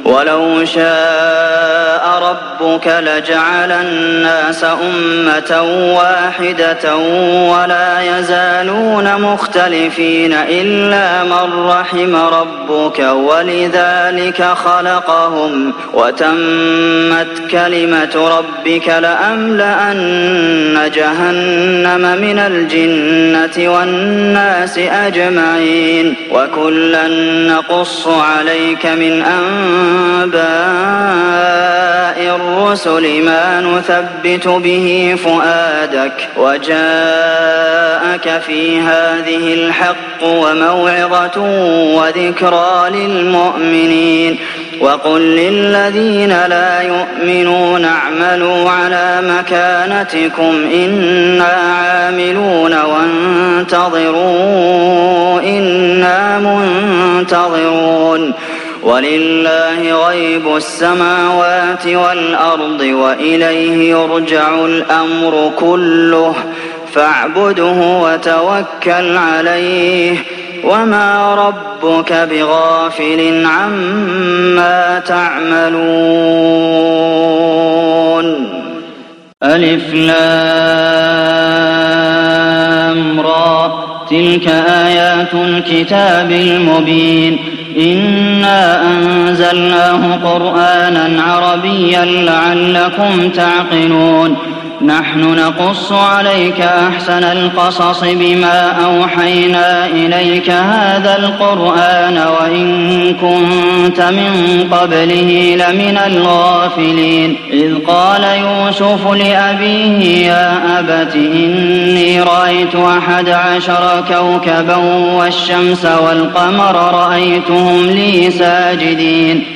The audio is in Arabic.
ولو شاء ربك لجعل الناس أمة واحدة ولا يزالون مختلفين إلا من رحم ربك ولذلك خلقهم وتمت كلمة ربك لأملأن جهنم من الجنة والناس أجمعين وكلا نقص عليك من أنباء الرسل ما نثبت به فؤادك وجاءك في هذه الحق وموعظة وذكرى للمؤمنين وقل للذين لا يؤمنون اعملوا على مكانتكم إنا عاملون وانتظروا إنا منتظرون ولله غيب السماوات والأرض وإليه يرجع الأمر كله فاعبده وتوكل عليه وما ربك بغافل عما تعملون ألف لام را تلك آيات الكتاب المبين إنا أنزلناه قرآنا عربيا لعلكم تعقلون نحن نقص عليك أحسن القصص بما أوحينا إليك هذا القرآن وإن كنت من قبله لمن الغافلين إذ قال يوسف لأبيه يا أبت إني رأيت 11 كوكبا والشمس والقمر رأيتهم لي ساجدين